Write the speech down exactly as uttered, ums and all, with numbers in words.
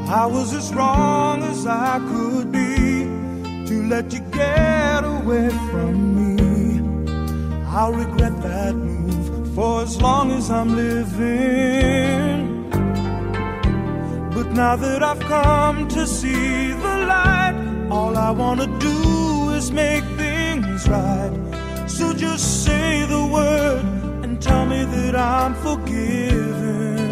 I was as wrong as I could be to let you get away from me. I'll regret that move for as long as I'm living. But now that I've come to see the light, all I want to do is make things right. So just say the word and tell me that I'm forgiven.